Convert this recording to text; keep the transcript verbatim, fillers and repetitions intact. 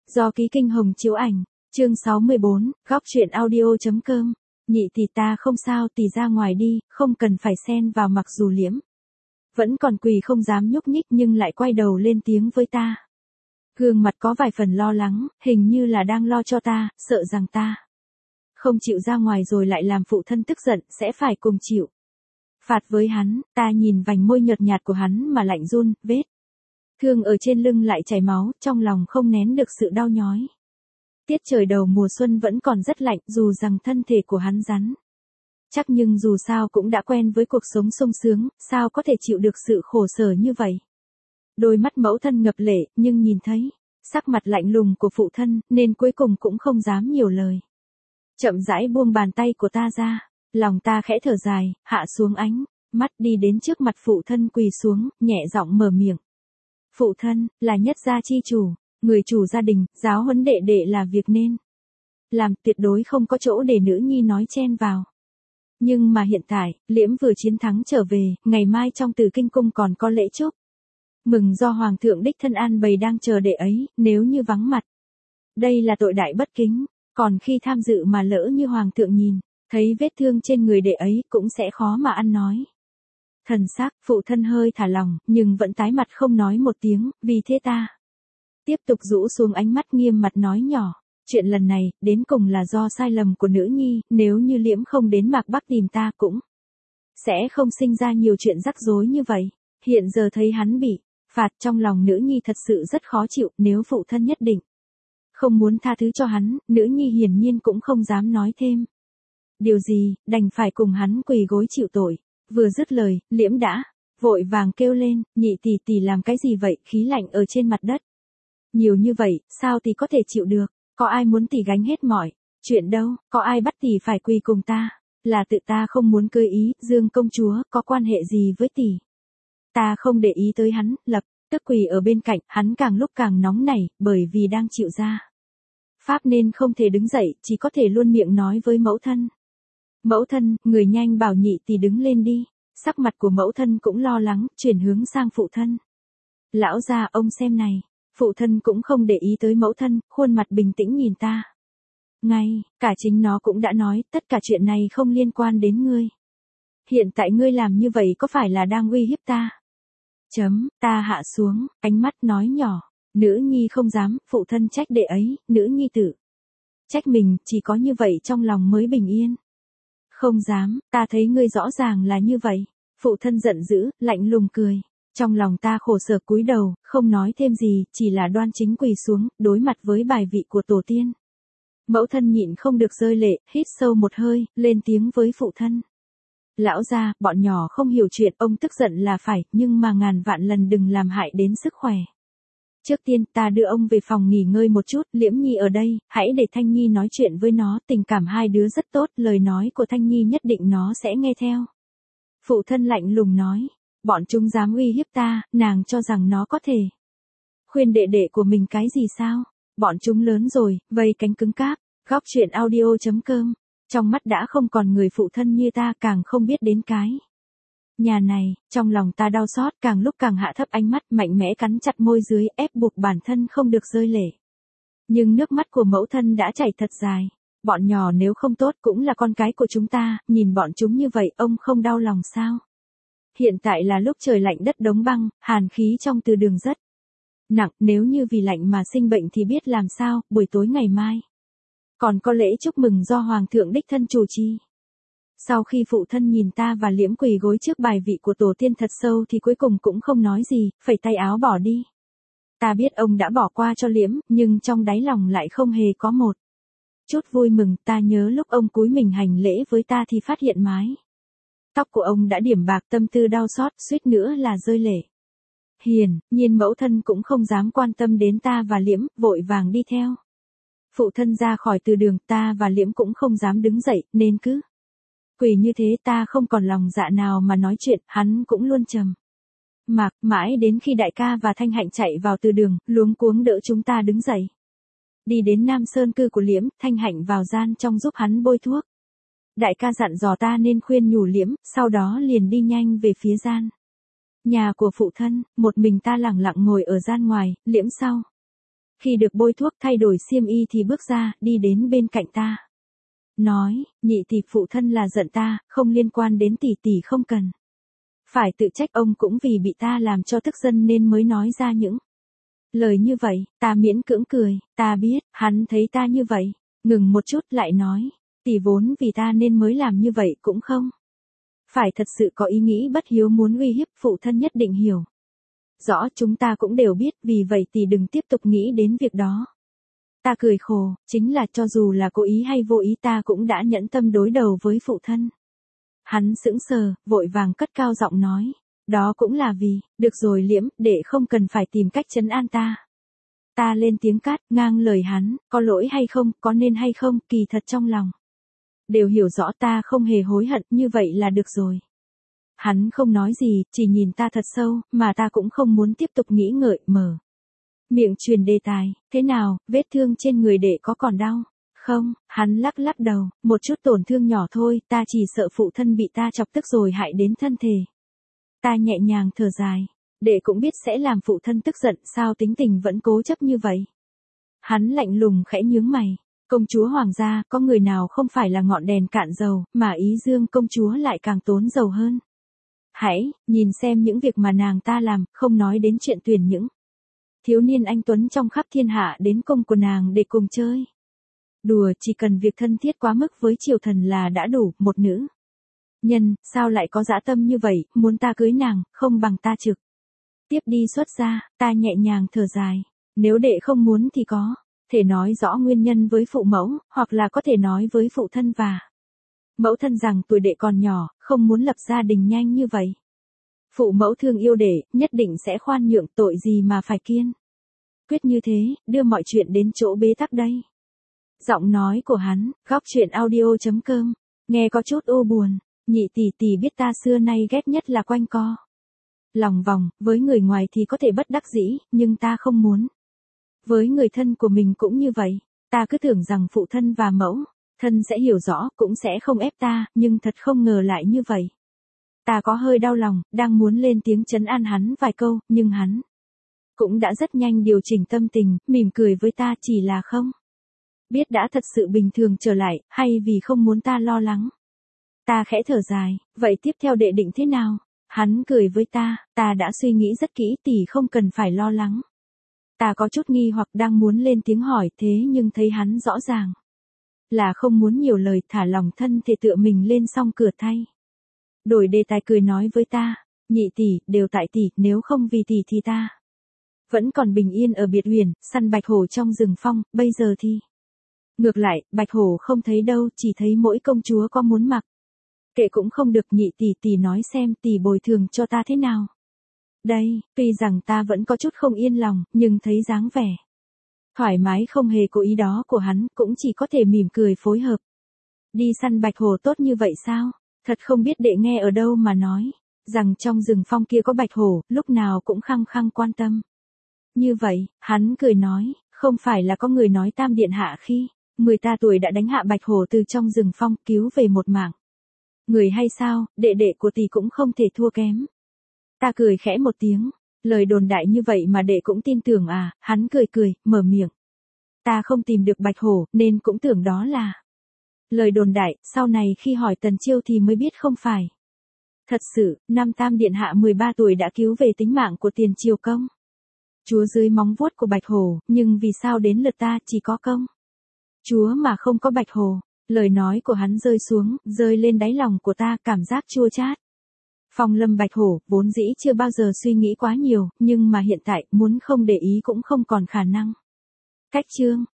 Do ký Kinh Hồng chiếu ảnh, chương sáu mươi bốn, góc truyện audio.com. Nhị tỷ ta không sao, tỷ ra ngoài đi, không cần phải xen vào. Mặc dù Liễm vẫn còn quỳ không dám nhúc nhích nhưng lại quay đầu lên tiếng với ta. Gương mặt có vài phần lo lắng, hình như là đang lo cho ta, sợ rằng ta không chịu ra ngoài rồi lại làm phụ thân tức giận, sẽ phải cùng chịu phạt với hắn. Ta nhìn vành môi nhợt nhạt của hắn mà lạnh run, vết thương ở trên lưng lại chảy máu, trong lòng không nén được sự đau nhói. Tiết trời đầu mùa xuân vẫn còn rất lạnh, dù rằng thân thể của hắn rắn chắc nhưng dù sao cũng đã quen với cuộc sống sung sướng, sao có thể chịu được sự khổ sở như vậy. Đôi mắt mẫu thân ngập lệ, nhưng nhìn thấy sắc mặt lạnh lùng của phụ thân, nên cuối cùng cũng không dám nhiều lời. Chậm rãi buông bàn tay của ta ra, lòng ta khẽ thở dài, hạ xuống ánh mắt đi đến trước mặt phụ thân quỳ xuống, nhẹ giọng mở miệng. Phụ thân, là nhất gia chi chủ, người chủ gia đình, giáo huấn đệ đệ là việc nên làm, tuyệt đối không có chỗ để nữ nhi nói chen vào. Nhưng mà hiện tại, Liễm vừa chiến thắng trở về, ngày mai trong Từ Kinh cung còn có lễ chúc mừng do Hoàng thượng đích thân an bày đang chờ đệ ấy, nếu như vắng mặt, đây là tội đại bất kính, còn khi tham dự mà lỡ như Hoàng thượng nhìn thấy vết thương trên người đệ ấy cũng sẽ khó mà ăn nói. Thần sắc phụ thân hơi thả lòng, nhưng vẫn tái mặt không nói một tiếng, vì thế ta tiếp tục rũ xuống ánh mắt nghiêm mặt nói nhỏ, chuyện lần này, đến cùng là do sai lầm của nữ nhi, nếu như Liễm không đến Mạc Bắc tìm ta cũng sẽ không sinh ra nhiều chuyện rắc rối như vậy. Hiện giờ thấy hắn bị phạt, trong lòng nữ nhi thật sự rất khó chịu, nếu phụ thân nhất định không muốn tha thứ cho hắn, nữ nhi hiển nhiên cũng không dám nói thêm điều gì, đành phải cùng hắn quỳ gối chịu tội. Vừa dứt lời, Liễm đã vội vàng kêu lên, nhị tỷ tỷ làm cái gì vậy, khí lạnh ở trên mặt đất nhiều như vậy, sao tỷ có thể chịu được, có ai muốn tỷ gánh hết mọi chuyện đâu, có ai bắt tỷ phải quỳ cùng ta, là tự ta không muốn cưới ý, Dương công chúa, có quan hệ gì với tỷ. Ta không để ý tới hắn, lập tức quỳ ở bên cạnh, hắn càng lúc càng nóng nảy, bởi vì đang chịu ra pháp nên không thể đứng dậy, chỉ có thể luôn miệng nói với mẫu thân. Mẫu thân, người nhanh bảo nhị tỷ đứng lên đi. Sắc mặt của mẫu thân cũng lo lắng, chuyển hướng sang phụ thân. Lão gia, ông xem này. Phụ thân cũng không để ý tới mẫu thân, khuôn mặt bình tĩnh nhìn ta. Ngay, cả chính nó cũng đã nói, tất cả chuyện này không liên quan đến ngươi. Hiện tại ngươi làm như vậy có phải là đang uy hiếp ta? Chấm, ta hạ xuống, ánh mắt nói nhỏ. Nữ nhi không dám, phụ thân trách đệ ấy, nữ nhi tự trách mình, chỉ có như vậy trong lòng mới bình yên. Không dám, ta thấy ngươi rõ ràng là như vậy. Phụ thân giận dữ, lạnh lùng cười. Trong lòng ta khổ sở cúi đầu, không nói thêm gì, chỉ là đoan chính quỳ xuống, đối mặt với bài vị của tổ tiên. Mẫu thân nhịn không được rơi lệ, hít sâu một hơi, lên tiếng với phụ thân. Lão gia, bọn nhỏ không hiểu chuyện, ông tức giận là phải, nhưng mà ngàn vạn lần đừng làm hại đến sức khỏe. Trước tiên, ta đưa ông về phòng nghỉ ngơi một chút, Liễm Nhi ở đây, hãy để Thanh Nhi nói chuyện với nó, tình cảm hai đứa rất tốt, lời nói của Thanh Nhi nhất định nó sẽ nghe theo. Phụ thân lạnh lùng nói, bọn chúng dám uy hiếp ta, nàng cho rằng nó có thể khuyên đệ đệ của mình cái gì sao? Bọn chúng lớn rồi, vây cánh cứng cáp. Góc truyện audio.com. Trong mắt đã không còn người phụ thân như ta, càng không biết đến cái nhà này, trong lòng ta đau xót, càng lúc càng hạ thấp ánh mắt, mạnh mẽ cắn chặt môi dưới, ép buộc bản thân không được rơi lệ. Nhưng nước mắt của mẫu thân đã chảy thật dài. Bọn nhỏ nếu không tốt cũng là con cái của chúng ta, nhìn bọn chúng như vậy, ông không đau lòng sao? Hiện tại là lúc trời lạnh đất đóng băng, hàn khí trong từ đường rất nặng, nếu như vì lạnh mà sinh bệnh thì biết làm sao, buổi tối ngày mai còn có lễ chúc mừng do Hoàng thượng đích thân chủ trì. Sau khi phụ thân nhìn ta và Liễm quỳ gối trước bài vị của tổ tiên thật sâu thì cuối cùng cũng không nói gì, phẩy tay áo bỏ đi. Ta biết ông đã bỏ qua cho Liễm, nhưng trong đáy lòng lại không hề có một chút vui mừng. Ta nhớ lúc ông cúi mình hành lễ với ta thì phát hiện mái tóc của ông đã điểm bạc, tâm tư đau xót, suýt nữa là rơi lệ. Hiển nhiên mẫu thân cũng không dám quan tâm đến ta và Liễm, vội vàng đi theo phụ thân ra khỏi từ đường. Ta và Liễm cũng không dám đứng dậy, nên cứ quỳ như thế. Ta không còn lòng dạ nào mà nói chuyện, hắn cũng luôn trầm mặc, mãi đến khi đại ca và Thanh Hạnh chạy vào từ đường, luống cuống đỡ chúng ta đứng dậy. Đi đến Nam Sơn cư của Liễm, Thanh Hạnh vào gian trong giúp hắn bôi thuốc. Đại ca dặn dò ta nên khuyên nhủ Liễm, sau đó liền đi nhanh về phía gian nhà của phụ thân, một mình ta lặng lặng ngồi ở gian ngoài. Liễm sau Khi được bôi thuốc thay đổi xiêm y thì bước ra, đi đến bên cạnh ta. Nói, nhị tỷ phụ thân là giận ta, không liên quan đến tỷ tỷ không cần. Phải tự trách ông cũng vì bị ta làm cho tức giận nên mới nói ra những lời như vậy. Ta miễn cưỡng cười, ta biết, hắn thấy ta như vậy. Ngừng một chút lại nói, tỷ vốn vì ta nên mới làm như vậy cũng không. Phải thật sự có ý nghĩ bất hiếu muốn uy hiếp, phụ thân nhất định hiểu. Rõ chúng ta cũng đều biết, vì vậy tỷ đừng tiếp tục nghĩ đến việc đó. Ta cười khổ, chính là cho dù là cố ý hay vô ý ta cũng đã nhẫn tâm đối đầu với phụ thân. Hắn sững sờ, vội vàng cất cao giọng nói, đó cũng là vì, được rồi Liễm, đệ không cần phải tìm cách trấn an ta. Ta lên tiếng cát, ngang lời hắn, có lỗi hay không, có nên hay không, kỳ thật trong lòng. Đều hiểu rõ ta không hề hối hận, như vậy là được rồi. Hắn không nói gì, chỉ nhìn ta thật sâu, mà ta cũng không muốn tiếp tục nghĩ ngợi, mở miệng truyền đề tài, thế nào, vết thương trên người đệ có còn đau? Không, hắn lắc lắc đầu, một chút tổn thương nhỏ thôi, ta chỉ sợ phụ thân bị ta chọc tức rồi hại đến thân thể. Ta nhẹ nhàng thở dài, đệ cũng biết sẽ làm phụ thân tức giận, sao tính tình vẫn cố chấp như vậy? Hắn lạnh lùng khẽ nhướng mày, công chúa hoàng gia, có người nào không phải là ngọn đèn cạn dầu, mà ý dương công chúa lại càng tốn dầu hơn. Hãy, nhìn xem những việc mà nàng ta làm, không nói đến chuyện tuyển những thiếu niên anh tuấn trong khắp thiên hạ đến cung của nàng để cùng chơi. Đùa, chỉ cần việc thân thiết quá mức với triều thần là đã đủ, một nữ nhân, sao lại có dã tâm như vậy, muốn ta cưới nàng, không bằng ta trực tiếp đi xuất gia. Ta nhẹ nhàng thở dài, nếu đệ không muốn thì có thể nói rõ nguyên nhân với phụ mẫu, hoặc là có thể nói với phụ thân và mẫu thân rằng tuổi đệ còn nhỏ, không muốn lập gia đình nhanh như vậy. Phụ mẫu thương yêu đệ, nhất định sẽ khoan nhượng, tội gì mà phải kiên quyết như thế, đưa mọi chuyện đến chỗ bế tắc đây. Giọng nói của hắn, góc truyện audio chấm com, nghe có chút u buồn. Nhị tỷ tỷ biết ta xưa nay ghét nhất là quanh co lòng vòng, với người ngoài thì có thể bất đắc dĩ, nhưng ta không muốn. Với người thân của mình cũng như vậy, ta cứ tưởng rằng phụ thân và mẫu thân sẽ hiểu rõ, cũng sẽ không ép ta, nhưng thật không ngờ lại như vậy. Ta có hơi đau lòng, đang muốn lên tiếng trấn an hắn vài câu, nhưng hắn cũng đã rất nhanh điều chỉnh tâm tình, mỉm cười với ta, chỉ là không biết đã thật sự bình thường trở lại, hay vì không muốn ta lo lắng. Ta khẽ thở dài, vậy tiếp theo đệ định thế nào? Hắn cười với ta, ta đã suy nghĩ rất kỹ, tỷ không cần phải lo lắng. Ta có chút nghi hoặc đang muốn lên tiếng hỏi, thế nhưng thấy hắn rõ ràng là không muốn nhiều lời, thả lòng thân thể tựa mình lên xong cửa thay. Đổi đề tài cười nói với ta, nhị tỷ, đều tại tỷ, nếu không vì tỷ thì ta vẫn còn bình yên ở biệt huyền, săn bạch hổ trong rừng phong, bây giờ thì ngược lại, bạch hổ không thấy đâu, chỉ thấy mỗi công chúa có muốn mặc. Kệ cũng không được, nhị tỷ tỷ nói xem tỷ bồi thường cho ta thế nào. Đây, tuy rằng ta vẫn có chút không yên lòng, nhưng thấy dáng vẻ thoải mái không hề cố ý đó của hắn, cũng chỉ có thể mỉm cười phối hợp. Đi săn bạch hổ tốt như vậy sao? Thật không biết đệ nghe ở đâu mà nói rằng trong rừng phong kia có bạch hổ, lúc nào cũng khăng khăng quan tâm. Như vậy, hắn cười nói, không phải là có người nói tam điện hạ khi mười ta tuổi đã đánh hạ bạch hổ từ trong rừng phong, cứu về một mạng người hay sao, đệ đệ của tỷ cũng không thể thua kém. Ta cười khẽ một tiếng, lời đồn đại như vậy mà đệ cũng tin tưởng à? Hắn cười cười, mở miệng. Ta không tìm được bạch hổ, nên cũng tưởng đó là lời đồn đại, sau này khi hỏi Tần Chiêu thì mới biết không phải. Thật sự, năm tam điện hạ mười ba tuổi đã cứu về tính mạng của Tiền Triều công chúa dưới móng vuốt của bạch hổ, nhưng vì sao đến lượt ta chỉ có công chúa mà không có bạch hổ? Lời nói của hắn rơi xuống, rơi lên đáy lòng của ta, cảm giác chua chát. Phong lâm bạch hổ, vốn dĩ chưa bao giờ suy nghĩ quá nhiều, nhưng mà hiện tại, muốn không để ý cũng không còn khả năng. Cách chương